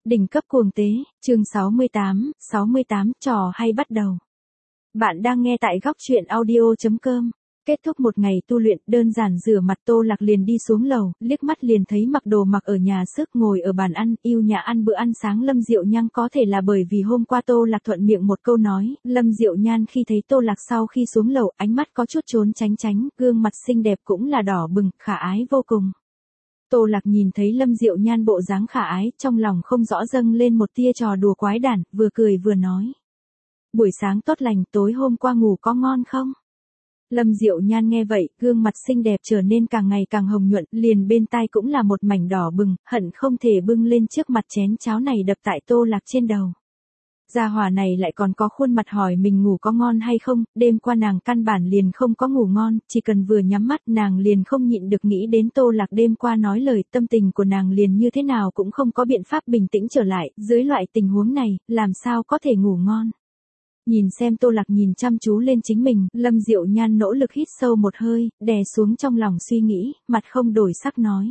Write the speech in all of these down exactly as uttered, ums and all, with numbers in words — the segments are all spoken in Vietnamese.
Đỉnh cấp cuồng tế, chương sáu mươi tám, sáu mươi tám, trò hay bắt đầu. Bạn đang nghe tại góc truyện audio chấm com. Kết thúc một ngày tu luyện, đơn giản rửa mặt, Tô Lạc liền đi xuống lầu, liếc mắt liền thấy mặc đồ mặc ở nhà sức ngồi ở bàn ăn, yêu nhà ăn bữa ăn sáng Lâm Diệu Nhan. Có thể là bởi vì hôm qua Tô Lạc thuận miệng một câu nói, Lâm Diệu Nhan khi thấy Tô Lạc sau khi xuống lầu, ánh mắt có chút trốn tránh tránh, gương mặt xinh đẹp cũng là đỏ bừng, khả ái vô cùng. Tô Lạc nhìn thấy Lâm Diệu Nhan bộ dáng khả ái, trong lòng không rõ dâng lên một tia trò đùa quái đản, vừa cười vừa nói. Buổi sáng tốt lành, tối hôm qua ngủ có ngon không? Lâm Diệu Nhan nghe vậy, gương mặt xinh đẹp trở nên càng ngày càng hồng nhuận, liền bên tai cũng là một mảnh đỏ bừng, hận không thể bưng lên trước mặt chén cháo này đập tại Tô Lạc trên đầu. Gia hỏa này lại còn có khuôn mặt hỏi mình ngủ có ngon hay không, đêm qua nàng căn bản liền không có ngủ ngon, chỉ cần vừa nhắm mắt nàng liền không nhịn được nghĩ đến Tô Lạc đêm qua nói lời, tâm tình của nàng liền như thế nào cũng không có biện pháp bình tĩnh trở lại, dưới loại tình huống này, làm sao có thể ngủ ngon. Nhìn xem Tô Lạc nhìn chăm chú lên chính mình, Lâm Diệu Nhan nỗ lực hít sâu một hơi, đè xuống trong lòng suy nghĩ, mặt không đổi sắc nói.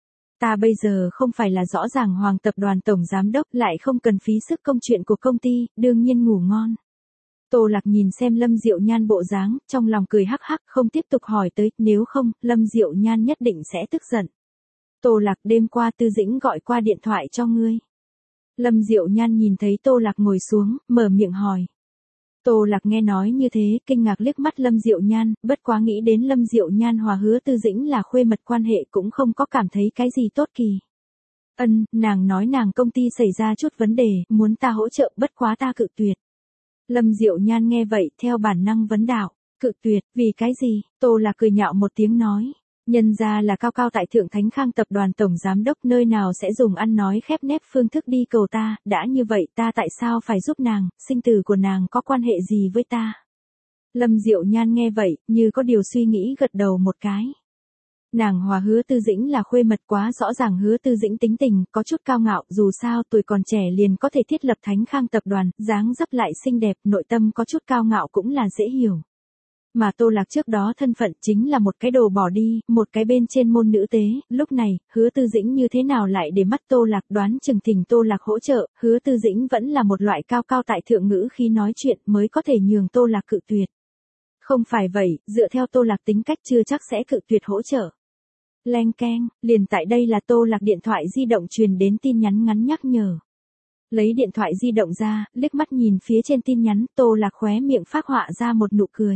Ta bây giờ không phải là rõ ràng Hoàng tập đoàn tổng giám đốc, lại không cần phí sức công chuyện của công ty, đương nhiên ngủ ngon. Tô Lạc nhìn xem Lâm Diệu Nhan bộ dáng, trong lòng cười hắc hắc, không tiếp tục hỏi tới, nếu không, Lâm Diệu Nhan nhất định sẽ tức giận. Tô Lạc, đêm qua Tư Dĩnh gọi qua điện thoại cho ngươi. Lâm Diệu Nhan nhìn thấy Tô Lạc ngồi xuống, mở miệng hỏi. Tô Lạc nghe nói như thế, kinh ngạc liếc mắt Lâm Diệu Nhan, bất quá nghĩ đến Lâm Diệu Nhan hòa Hứa Tư Dĩnh là khuê mật quan hệ cũng không có cảm thấy cái gì tốt kỳ. Ân, nàng nói nàng công ty xảy ra chút vấn đề, muốn ta hỗ trợ, bất quá ta cự tuyệt. Lâm Diệu Nhan nghe vậy, theo bản năng vấn đạo, cự tuyệt, vì cái gì? Tô Lạc cười nhạo một tiếng nói. Nhân ra là cao cao tại thượng Thánh Khang tập đoàn tổng giám đốc, nơi nào sẽ dùng ăn nói khép nép phương thức đi cầu ta, đã như vậy ta tại sao phải giúp nàng, sinh tử của nàng có quan hệ gì với ta? Lâm Diệu Nhan nghe vậy, như có điều suy nghĩ gật đầu một cái. Nàng hòa Hứa Tư Dĩnh là khuê mật, quá rõ ràng Hứa Tư Dĩnh tính tình, có chút cao ngạo, dù sao tuổi còn trẻ liền có thể thiết lập Thánh Khang tập đoàn, dáng dấp lại xinh đẹp, nội tâm có chút cao ngạo cũng là dễ hiểu. Mà Tô Lạc trước đó thân phận chính là một cái đồ bỏ đi, một cái bên trên môn nữ tế, lúc này, Hứa Tư Dĩnh như thế nào lại để mắt Tô Lạc, đoán chừng thỉnh Tô Lạc hỗ trợ, Hứa Tư Dĩnh vẫn là một loại cao cao tại thượng ngữ khi nói chuyện mới có thể nhường Tô Lạc cự tuyệt. Không phải vậy, dựa theo Tô Lạc tính cách chưa chắc sẽ cự tuyệt hỗ trợ. Leng keng, liền tại đây là Tô Lạc điện thoại di động truyền đến tin nhắn ngắn nhắc nhở. Lấy điện thoại di động ra, liếc mắt nhìn phía trên tin nhắn, Tô Lạc khóe miệng phác họa ra một nụ cười.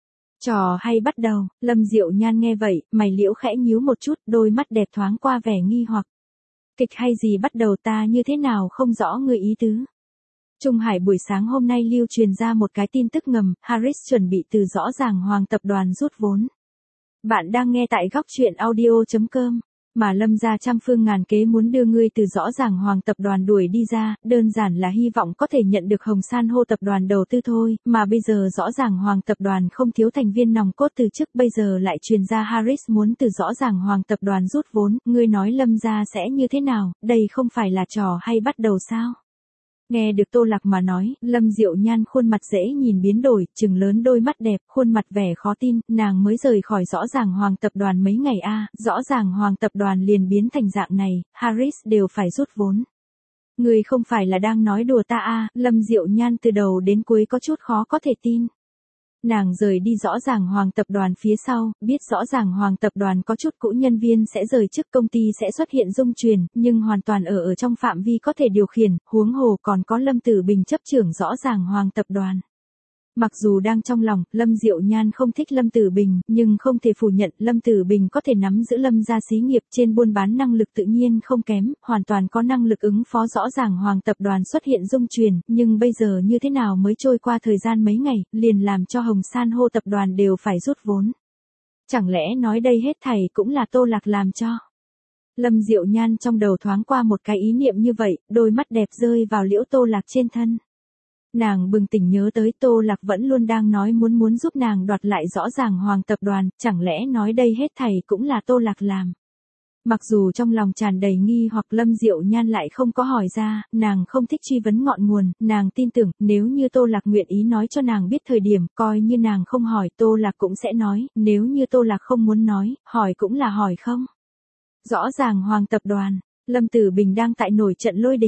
Trò hay bắt đầu, Lâm Diệu Nhan nghe vậy, mày liễu khẽ nhíu một chút, đôi mắt đẹp thoáng qua vẻ nghi hoặc. Kịch hay gì bắt đầu, ta như thế nào không rõ người ý tứ. Trung Hải buổi sáng hôm nay lưu truyền ra một cái tin tức ngầm, Harris chuẩn bị từ rõ ràng Hoàng tập đoàn rút vốn. Bạn đang nghe tại góc truyện audio chấm com. Mà Lâm gia trăm phương ngàn kế muốn đưa ngươi từ rõ ràng Hoàng tập đoàn đuổi đi ra, đơn giản là hy vọng có thể nhận được Hồng San hô tập đoàn đầu tư thôi, mà bây giờ rõ ràng Hoàng tập đoàn không thiếu thành viên nòng cốt từ chức, bây giờ lại truyền ra Harris muốn từ rõ ràng Hoàng tập đoàn rút vốn, ngươi nói Lâm gia sẽ như thế nào, đây không phải là trò hay bắt đầu sao? Nghe được Tô Lạc mà nói, Lâm Diệu Nhan khuôn mặt dễ nhìn biến đổi, trừng lớn đôi mắt đẹp, khuôn mặt vẻ khó tin, nàng mới rời khỏi rõ ràng Hoàng tập đoàn mấy ngày a, rõ ràng Hoàng tập đoàn liền biến thành dạng này, Harris đều phải rút vốn. Người không phải là đang nói đùa ta a, Lâm Diệu Nhan từ đầu đến cuối có chút khó có thể tin. Nàng rời đi rõ ràng Hoàng tập đoàn phía sau, biết rõ ràng Hoàng tập đoàn có chút cũ nhân viên sẽ rời chức, công ty sẽ xuất hiện dung chuyển, nhưng hoàn toàn ở ở trong phạm vi có thể điều khiển, huống hồ còn có Lâm Tử Bình chấp trưởng rõ ràng Hoàng tập đoàn. Mặc dù đang trong lòng, Lâm Diệu Nhan không thích Lâm Tử Bình, nhưng không thể phủ nhận Lâm Tử Bình có thể nắm giữ Lâm gia xí nghiệp, trên buôn bán năng lực tự nhiên không kém, hoàn toàn có năng lực ứng phó. Rõ ràng Hoàng tập đoàn xuất hiện dung chuyển, nhưng bây giờ như thế nào mới trôi qua thời gian mấy ngày, liền làm cho Hồng San hô tập đoàn đều phải rút vốn. Chẳng lẽ nói đây hết thảy cũng là Tô Lạc làm cho? Lâm Diệu Nhan trong đầu thoáng qua một cái ý niệm như vậy, đôi mắt đẹp rơi vào liễu Tô Lạc trên thân. Nàng bừng tỉnh nhớ tới Tô Lạc vẫn luôn đang nói muốn muốn giúp nàng đoạt lại rõ ràng Hoàng tập đoàn, chẳng lẽ nói đây hết thảy cũng là Tô Lạc làm. Mặc dù trong lòng tràn đầy nghi hoặc, Lâm Diệu Nhan lại không có hỏi ra, nàng không thích truy vấn ngọn nguồn, nàng tin tưởng, nếu như Tô Lạc nguyện ý nói cho nàng biết thời điểm, coi như nàng không hỏi, Tô Lạc cũng sẽ nói, nếu như Tô Lạc không muốn nói, hỏi cũng là hỏi không. Rõ ràng Hoàng tập đoàn, Lâm Tử Bình đang tại nổi trận lôi đình.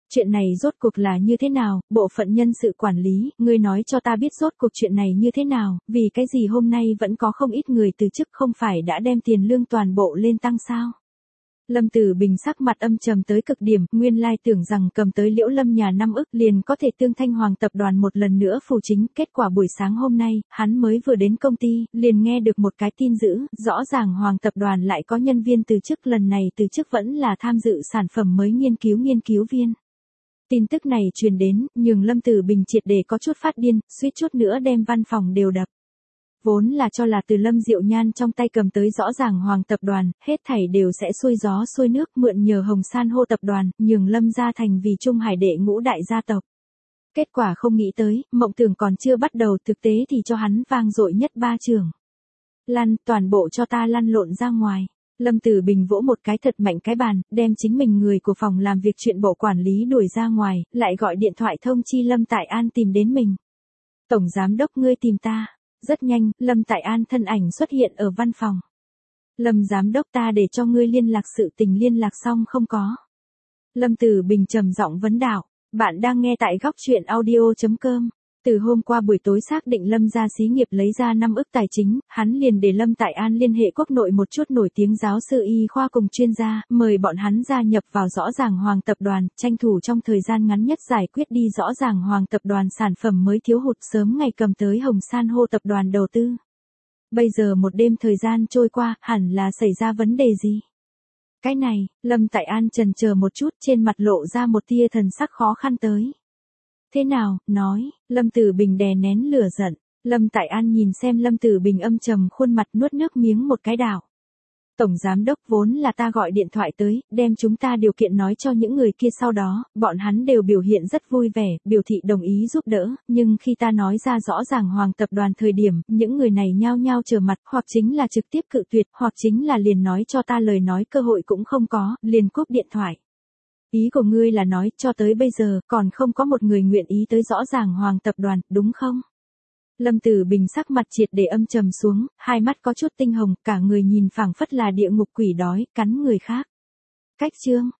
Chuyện này rốt cuộc là như thế nào, bộ phận nhân sự quản lý, ngươi nói cho ta biết rốt cuộc chuyện này như thế nào, vì cái gì hôm nay vẫn có không ít người từ chức không phải đã đem tiền lương toàn bộ lên tăng sao? Lâm Tử Bình sắc mặt âm trầm tới cực điểm, nguyên lai tưởng rằng cầm tới Liễu Lâm nhà năm ức liền có thể tương Thanh Hoàng tập đoàn một lần nữa phù chính, kết quả buổi sáng hôm nay, hắn mới vừa đến công ty, liền nghe được một cái tin dữ, rõ ràng Hoàng tập đoàn lại có nhân viên từ chức, lần này từ chức vẫn là tham dự sản phẩm mới nghiên cứu nghiên cứu viên. Tin tức này truyền đến, nhường Lâm Tử Bình triệt để có chút phát điên, suýt chút nữa đem văn phòng đều đập. Vốn là cho là từ Lâm Diệu Nhan trong tay cầm tới rõ ràng Hoàng tập đoàn, hết thảy đều sẽ xuôi gió xuôi nước, mượn nhờ Hồng San hô tập đoàn, nhường Lâm gia thành vì Trung Hải đệ ngũ đại gia tộc. Kết quả không nghĩ tới, mộng tưởng còn chưa bắt đầu, thực tế thì cho hắn vang dội nhất ba trường. Lăn, toàn bộ cho ta lăn lộn ra ngoài. Lâm Tử Bình vỗ một cái thật mạnh cái bàn, đem chính mình người của phòng làm việc chuyện bộ quản lý đuổi ra ngoài, lại gọi điện thoại thông chi Lâm Tại An tìm đến mình. Tổng giám đốc ngươi tìm ta. Rất nhanh, Lâm Tại An thân ảnh xuất hiện ở văn phòng. Lâm giám đốc, ta để cho ngươi liên lạc sự tình liên lạc xong không có? Lâm Tử Bình trầm giọng vấn đạo. Bạn đang nghe tại góc truyện audio chấm com. Từ hôm qua buổi tối xác định Lâm gia xí nghiệp lấy ra năm ức tài chính, hắn liền để Lâm Tại An liên hệ quốc nội một chút nổi tiếng giáo sư y khoa cùng chuyên gia, mời bọn hắn gia nhập vào rõ ràng Hoàng tập đoàn, tranh thủ trong thời gian ngắn nhất giải quyết đi rõ ràng Hoàng tập đoàn sản phẩm mới thiếu hụt, sớm ngày cầm tới Hồng San hô tập đoàn đầu tư. Bây giờ một đêm thời gian trôi qua, hẳn là xảy ra vấn đề gì? Cái này, Lâm Tại An chần chờ một chút, trên mặt lộ ra một tia thần sắc khó khăn tới. Thế nào, nói, Lâm Tử Bình đè nén lửa giận. Lâm Tại An nhìn xem Lâm Tử Bình âm trầm khuôn mặt, nuốt nước miếng một cái đảo. Tổng giám đốc, vốn là ta gọi điện thoại tới, đem chúng ta điều kiện nói cho những người kia, sau đó, bọn hắn đều biểu hiện rất vui vẻ, biểu thị đồng ý giúp đỡ, nhưng khi ta nói ra rõ ràng Hoàng tập đoàn thời điểm, những người này nhao nhao trở mặt, hoặc chính là trực tiếp cự tuyệt, hoặc chính là liền nói cho ta lời nói cơ hội cũng không có, liền cúp điện thoại. Ý của ngươi là nói, cho tới bây giờ, còn không có một người nguyện ý tới rõ ràng Hoàng tập đoàn, đúng không? Lâm Tử Bình sắc mặt triệt để âm trầm xuống, hai mắt có chút tinh hồng, cả người nhìn phảng phất là địa ngục quỷ đói, cắn người khác. Cách chương,